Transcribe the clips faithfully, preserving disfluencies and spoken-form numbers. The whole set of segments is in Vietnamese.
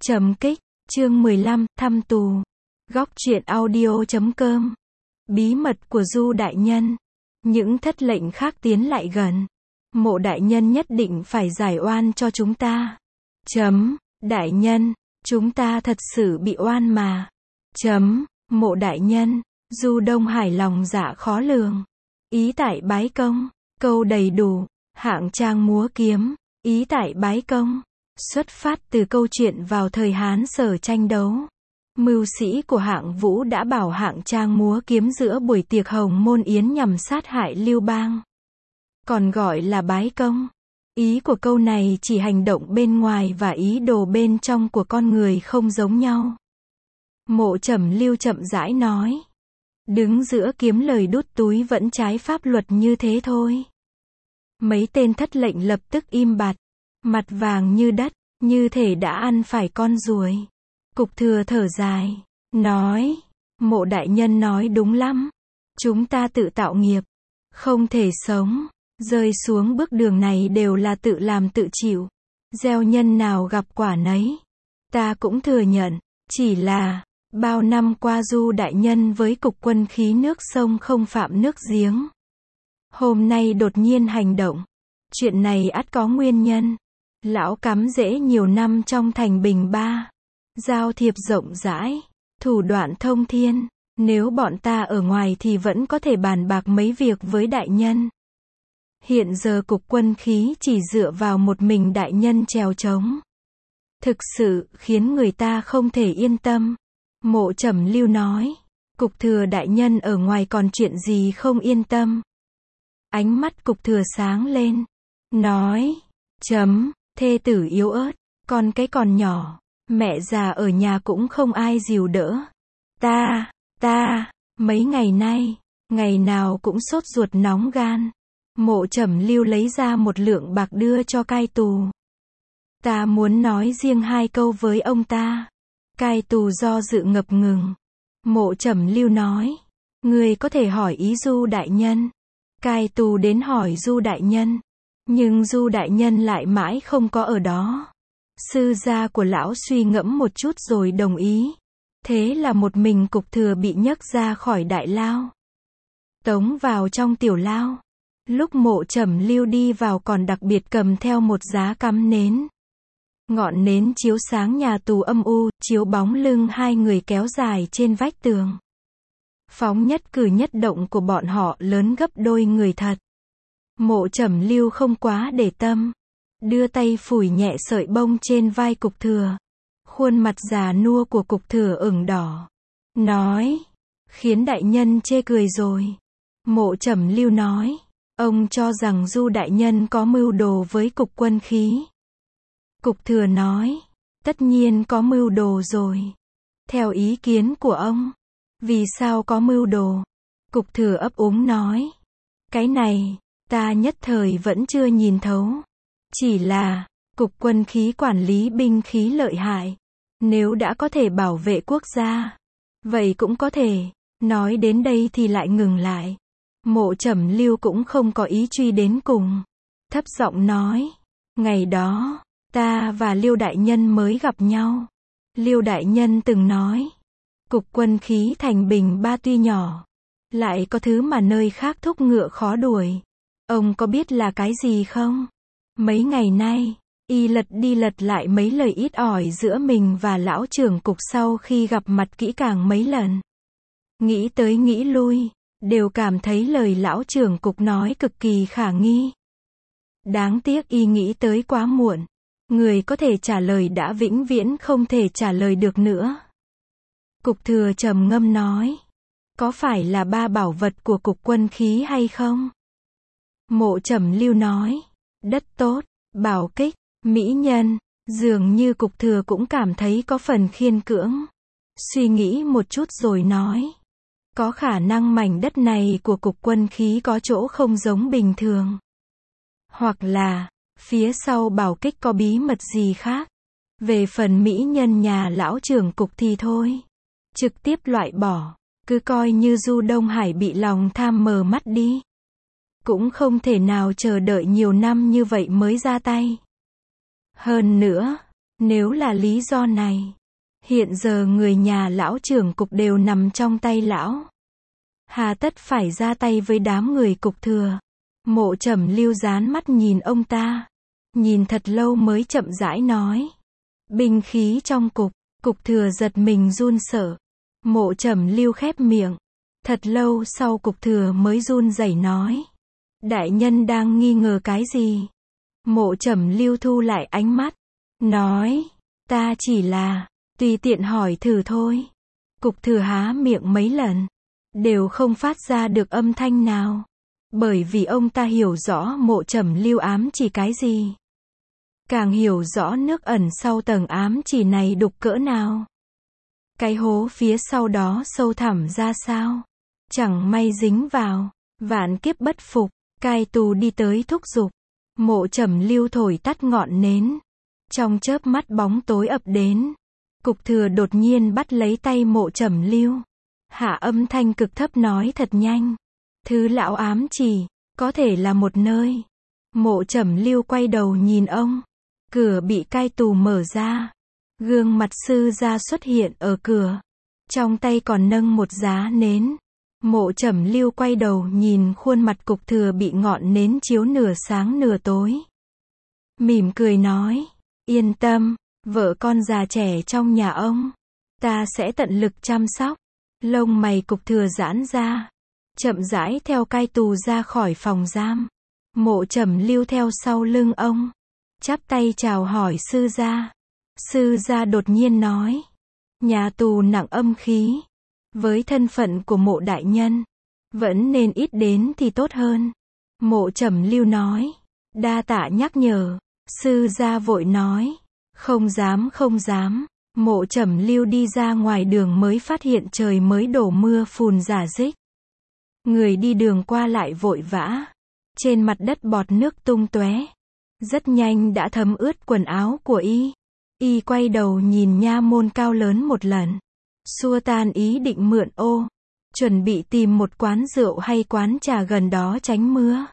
Trầm kích, chương mười lăm, thăm tù. Góc truyện audio chấm com. Bí mật của Du đại nhân. Những thất lệnh khác tiến lại gần. Mộ đại nhân nhất định phải giải oan cho chúng ta. Chấm, đại nhân, chúng ta thật sự bị oan mà. Chấm, mộ đại nhân, Du Đông Hải lòng dạ khó lường. Ý tại bái công, câu đầy đủ, hạng trang múa kiếm, ý tại bái công. Xuất phát từ câu chuyện vào thời Hán Sở tranh đấu. Mưu sĩ của hạng Vũ đã bảo hạng trang múa kiếm giữa buổi tiệc hồng môn yến nhằm sát hại Lưu Bang. Còn gọi là bái công. Ý của câu này chỉ hành động bên ngoài và ý đồ bên trong của con người không giống nhau. Mộ Trầm Lưu chậm rãi nói. Đứng giữa kiếm lời đút túi vẫn trái pháp luật như thế thôi. Mấy tên thất lệnh lập tức im bặt. Mặt vàng như đất, như thể đã ăn phải con ruồi. Cục Thừa thở dài, nói, mộ đại nhân nói đúng lắm. Chúng ta tự tạo nghiệp, không thể sống, rơi xuống bước đường này đều là tự làm tự chịu. Gieo nhân nào gặp quả nấy. Ta cũng thừa nhận, chỉ là, bao năm qua Du đại nhân với cục quân khí nước sông không phạm nước giếng. Hôm nay đột nhiên hành động. Chuyện này ắt có nguyên nhân. Lão cắm rễ nhiều năm trong thành Bình Ba. Giao thiệp rộng rãi, thủ đoạn thông thiên. Nếu bọn ta ở ngoài thì vẫn có thể bàn bạc mấy việc với đại nhân. Hiện giờ cục quân khí chỉ dựa vào một mình đại nhân trèo trống. Thực sự khiến người ta không thể yên tâm. Mộ Trầm Lưu nói, Cục Thừa đại nhân ở ngoài còn chuyện gì không yên tâm. Ánh mắt Cục Thừa sáng lên, nói, chấm, thê tử yếu ớt, con cái còn nhỏ, mẹ già ở nhà cũng không ai dìu đỡ. Ta, ta, mấy ngày nay, ngày nào cũng sốt ruột nóng gan. Mộ Trầm Lưu lấy ra một lượng bạc đưa cho cai tù. Ta muốn nói riêng hai câu với ông ta. Cai tù do dự ngập ngừng. Mộ Trầm Lưu nói, ngươi có thể hỏi ý Du đại nhân. Cai tù đến hỏi Du đại nhân. Nhưng Du đại nhân lại mãi không có ở đó. Sư gia của lão suy ngẫm một chút rồi đồng ý. Thế là một mình Cục Thừa bị nhấc ra khỏi đại lao. Tống vào trong tiểu lao. Lúc Mộ Trầm Lưu đi vào còn đặc biệt cầm theo một giá cắm nến. Ngọn nến chiếu sáng nhà tù âm u, chiếu bóng lưng hai người kéo dài trên vách tường. Phóng nhất cử nhất động của bọn họ lớn gấp đôi người thật. Mộ Trầm Lưu không quá để tâm. Đưa tay phủi nhẹ sợi bông trên vai Cục Thừa. Khuôn mặt già nua của Cục Thừa ửng đỏ. Nói, khiến đại nhân chê cười rồi. Mộ Trầm Lưu nói, ông cho rằng Du đại nhân có mưu đồ với cục quân khí. Cục Thừa nói, tất nhiên có mưu đồ rồi. Theo ý kiến của ông, vì sao có mưu đồ? Cục Thừa ấp úng nói, cái này, ta nhất thời vẫn chưa nhìn thấu. Chỉ là, cục quân khí quản lý binh khí lợi hại. Nếu đã có thể bảo vệ quốc gia, vậy cũng có thể. Nói đến đây thì lại ngừng lại. Mộ Trầm Lưu cũng không có ý truy đến cùng. Thấp giọng nói, ngày đó, ta và Liêu đại nhân mới gặp nhau. Liêu đại nhân từng nói, cục quân khí thành Bình Ba tuy nhỏ, lại có thứ mà nơi khác thúc ngựa khó đuổi. Ông có biết là cái gì không? Mấy ngày nay, y lật đi lật lại mấy lời ít ỏi giữa mình và lão trưởng cục sau khi gặp mặt kỹ càng mấy lần. Nghĩ tới nghĩ lui, đều cảm thấy lời lão trưởng cục nói cực kỳ khả nghi. Đáng tiếc y nghĩ tới quá muộn. Người có thể trả lời đã vĩnh viễn không thể trả lời được nữa. Cục Thừa trầm ngâm nói, có phải là ba bảo vật của cục quân khí hay không? Mộ Trầm Lưu nói, đất tốt, bảo kích, mỹ nhân. Dường như Cục Thừa cũng cảm thấy có phần khiên cưỡng. Suy nghĩ một chút rồi nói, có khả năng mảnh đất này của cục quân khí có chỗ không giống bình thường. Hoặc là, phía sau bảo kích có bí mật gì khác. Về phần mỹ nhân nhà lão trưởng cục thì thôi. Trực tiếp loại bỏ. Cứ coi như Du Đông Hải bị lòng tham mờ mắt đi. Cũng không thể nào chờ đợi nhiều năm như vậy mới ra tay. Hơn nữa, Nếu là lý do này, hiện giờ người nhà lão trưởng cục đều nằm trong tay lão. Hà tất phải ra tay với đám người cục thừa. Mộ Trầm Lưu dán mắt nhìn ông ta. Nhìn thật lâu mới chậm rãi nói. Binh khí trong cục, cục thừa giật mình run sợ. Mộ Trầm Lưu khép miệng. Thật lâu sau cục thừa mới run rẩy nói. Đại nhân đang nghi ngờ cái gì? Mộ Trầm Lưu thu lại ánh mắt. Nói, ta chỉ là, tùy tiện hỏi thử thôi. Cục thừa há miệng mấy lần, đều không phát ra được âm thanh nào. Bởi vì ông ta hiểu rõ Mộ Trầm Lưu ám chỉ cái gì. Càng hiểu rõ nước ẩn sau tầng ám chỉ này đục cỡ nào. Cái hố phía sau đó sâu thẳm ra sao. Chẳng may dính vào, vạn kiếp bất phục. Cai tù đi tới thúc giục. Mộ Trầm Lưu thổi tắt ngọn nến. Trong chớp mắt bóng tối ập đến. Cục thừa đột nhiên bắt lấy tay Mộ Trầm Lưu. Hạ âm thanh cực thấp nói thật nhanh. Thứ lão ám chỉ, có thể là một nơi. Mộ Trầm Lưu quay đầu nhìn ông. Cửa bị cai tù mở ra. Gương mặt sư gia xuất hiện ở cửa. Trong tay còn nâng một giá nến. Mộ Trầm Lưu quay đầu nhìn khuôn mặt cục thừa bị ngọn nến chiếu nửa sáng nửa tối. Mỉm cười nói. Yên tâm, vợ con già trẻ trong nhà ông. Ta sẽ tận lực chăm sóc. Lông mày cục thừa giãn ra. Chậm rãi theo cai tù ra khỏi phòng giam. Mộ Trầm Lưu theo sau lưng ông. Chắp tay chào hỏi sư gia. Sư gia đột nhiên nói. Nhà tù nặng âm khí. Với thân phận của Mộ đại nhân, vẫn nên ít đến thì tốt hơn. Mộ Trầm Lưu nói. Đa tạ nhắc nhở. Sư gia vội nói. Không dám không dám. Mộ Trầm Lưu đi ra ngoài đường mới phát hiện trời mới đổ mưa phùn rả rích. Người đi đường qua lại vội vã. Trên mặt đất bọt nước tung tóe. Rất nhanh đã thấm ướt quần áo của y. Y quay đầu nhìn nha môn cao lớn một lần. Xua tan ý định mượn ô. Chuẩn bị tìm một quán rượu hay quán trà gần đó tránh mưa.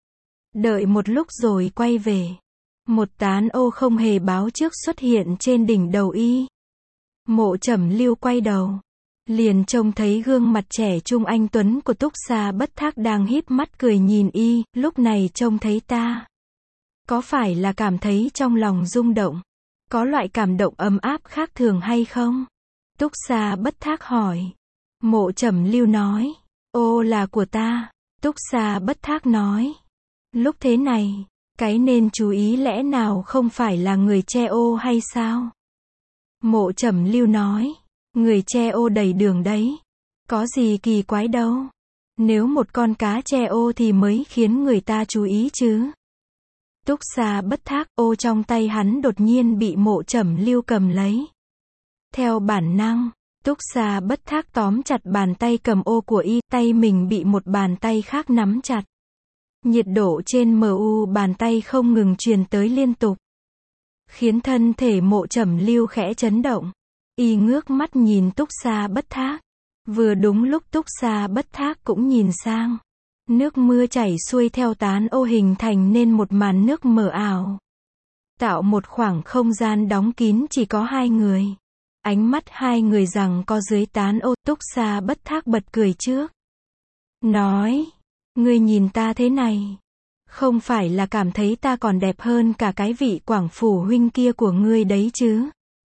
Đợi một lúc rồi quay về. Một tán ô không hề báo trước xuất hiện trên đỉnh đầu y. Mộ Trầm Lưu quay đầu. Liền trông thấy gương mặt trẻ trung anh tuấn của Túc Sa Bất Thác đang híp mắt cười nhìn y. Lúc này trông thấy ta. Có phải là cảm thấy trong lòng rung động? Có loại cảm động ấm áp khác thường hay không? Túc Sa Bất Thác hỏi. Mộ Trầm Lưu nói. Ô là của ta. Túc Sa Bất Thác nói. Lúc thế này, cái nên chú ý lẽ nào không phải là người che ô hay sao? Mộ Trầm Lưu nói. Người che ô đầy đường đấy. Có gì kỳ quái đâu. Nếu một con cá che ô thì mới khiến người ta chú ý chứ. Túc Sa Bất Thác, ô trong tay hắn đột nhiên bị Mộ Trầm Lưu cầm lấy. Theo bản năng, Túc Sa Bất Thác tóm chặt bàn tay cầm ô của y, tay mình bị một bàn tay khác nắm chặt. Nhiệt độ trên mu bàn tay không ngừng truyền tới liên tục. Khiến thân thể Mộ Trầm Lưu khẽ chấn động. Y ngước mắt nhìn Túc Sa Bất Thác. Vừa đúng lúc Túc Sa Bất Thác cũng nhìn sang. Nước mưa chảy xuôi theo tán ô hình thành nên một màn nước mờ ảo. Tạo một khoảng không gian đóng kín chỉ có hai người. Ánh mắt hai người rằng co dưới tán ô. Túc Sa Bất Thác bật cười trước. Nói. Ngươi nhìn ta thế này. Không phải là cảm thấy ta còn đẹp hơn cả cái vị Quảng Phủ huynh kia của ngươi đấy chứ?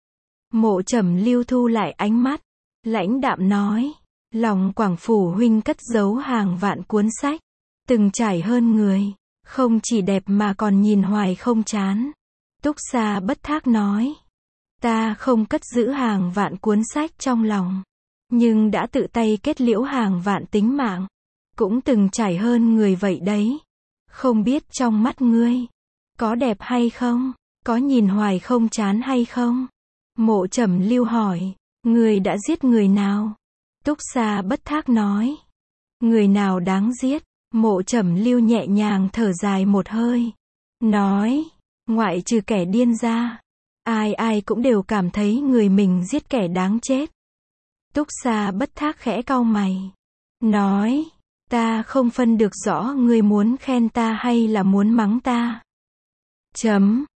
Mộ Trầm Lưu thu lại ánh mắt. Lãnh đạm nói. Lòng Quảng Phủ huynh cất giấu hàng vạn cuốn sách. Từng trải hơn người. Không chỉ đẹp mà còn nhìn hoài không chán. Túc Sa Bất Thác nói. Ta không cất giữ hàng vạn cuốn sách trong lòng. Nhưng đã tự tay kết liễu hàng vạn tính mạng. Cũng từng trải hơn người vậy đấy. Không biết trong mắt ngươi. Có đẹp hay không? Có nhìn hoài không chán hay không? Mộ Trầm Lưu hỏi. Ngươi đã giết người nào? Túc Sa Bất Thác nói. Người nào đáng giết? Mộ Trầm Lưu nhẹ nhàng thở dài một hơi. Nói. Ngoại trừ kẻ điên ra. Ai ai cũng đều cảm thấy người mình giết kẻ đáng chết. Túc Sa Bất Thác khẽ cau mày. Nói. Ta không phân được rõ ngươi muốn khen ta hay là muốn mắng ta. Chấm.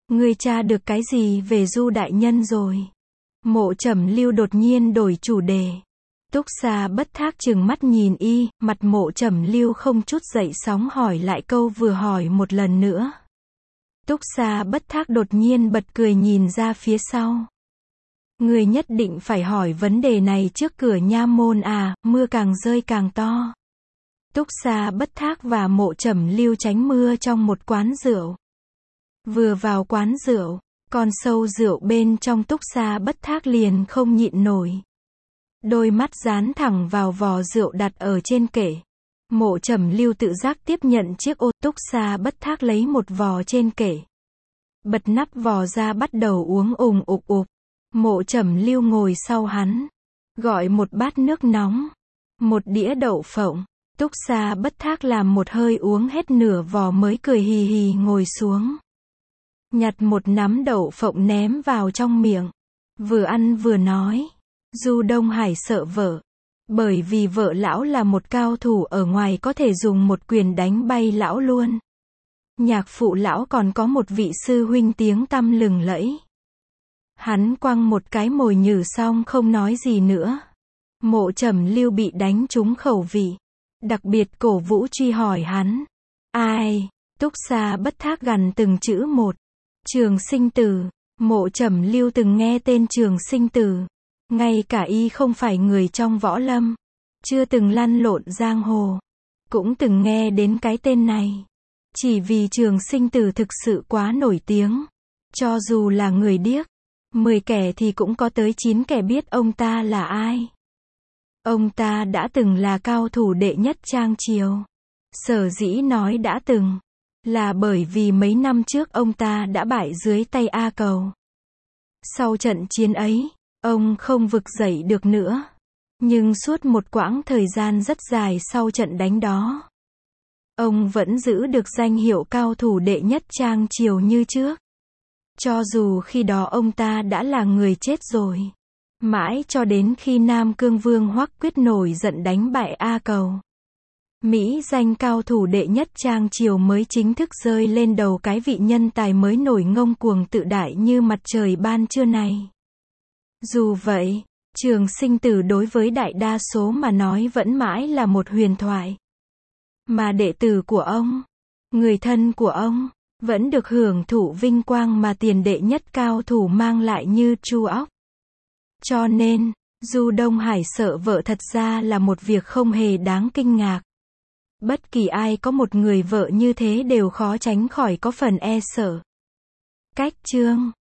Ngươi tra được cái gì về Du đại nhân rồi? Mộ Trầm Lưu đột nhiên đổi chủ đề. Túc Sa Bất Thác trừng mắt nhìn y, mặt Mộ Trầm Lưu không chút dậy sóng hỏi lại câu vừa hỏi một lần nữa. Túc Sa Bất Thác đột nhiên bật cười nhìn ra phía sau. Ngươi nhất định phải hỏi vấn đề này trước cửa nha môn à, mưa càng rơi càng to. Túc Sa Bất Thác và Mộ Trầm Lưu tránh mưa trong một quán rượu. Vừa vào quán rượu, con sâu rượu bên trong Túc Sa Bất Thác liền không nhịn nổi. Đôi mắt dán thẳng vào vò rượu đặt ở trên kệ. Mộ Trầm Lưu tự giác tiếp nhận chiếc ô. Túc Sa Bất Thác lấy một vò trên kệ, bật nắp vò ra bắt đầu uống ùng ục ục. Mộ Trầm Lưu ngồi sau hắn, gọi một bát nước nóng, một đĩa đậu phộng. Túc Sa Bất Thác làm một hơi uống hết nửa vò mới cười hì hì ngồi xuống, nhặt một nắm đậu phộng ném vào trong miệng, vừa ăn vừa nói. Du Đông Hải sợ vợ, bởi vì vợ lão là một cao thủ ở ngoài có thể dùng một quyền đánh bay lão luôn. Nhạc phụ lão còn có một vị sư huynh tiếng tăm lừng lẫy. Hắn quăng một cái mồi nhử xong không nói gì nữa. Mộ Trầm Lưu bị đánh trúng khẩu vị, đặc biệt cổ vũ truy hỏi hắn. Ai? Túc Sa Bất Thác gằn từng chữ một. Trường Sinh Tử. Mộ Trầm Lưu từng nghe tên Trường Sinh Tử. Ngay cả y không phải người trong võ lâm, chưa từng lăn lộn giang hồ, cũng từng nghe đến cái tên này. Chỉ vì Trường Sinh Tử thực sự quá nổi tiếng. Cho dù là người điếc, mười kẻ thì cũng có tới chín kẻ biết ông ta là ai. Ông ta đã từng là cao thủ đệ nhất Trang Triều. Sở dĩ nói đã từng, là bởi vì mấy năm trước ông ta đã bại dưới tay A Cầu. Sau trận chiến ấy, ông không vực dậy được nữa. Nhưng suốt một quãng thời gian rất dài sau trận đánh đó, ông vẫn giữ được danh hiệu cao thủ đệ nhất Trang Triều như trước. Cho dù khi đó ông ta đã là người chết rồi. Mãi cho đến khi Nam Cương Vương Hoắc Quyết nổi giận đánh bại A Cầu, mỹ danh cao thủ đệ nhất Trang Triều mới chính thức rơi lên đầu cái vị nhân tài mới nổi ngông cuồng tự đại như mặt trời ban trưa này. Dù vậy, Trường Sinh Tử đối với đại đa số mà nói vẫn mãi là một huyền thoại. Mà đệ tử của ông, người thân của ông, vẫn được hưởng thụ vinh quang mà tiền đệ nhất cao thủ mang lại như chu óc. Cho nên, Du Đông Hải sợ vợ thật ra là một việc không hề đáng kinh ngạc. Bất kỳ ai có một người vợ như thế đều khó tránh khỏi có phần e sợ. Cách chương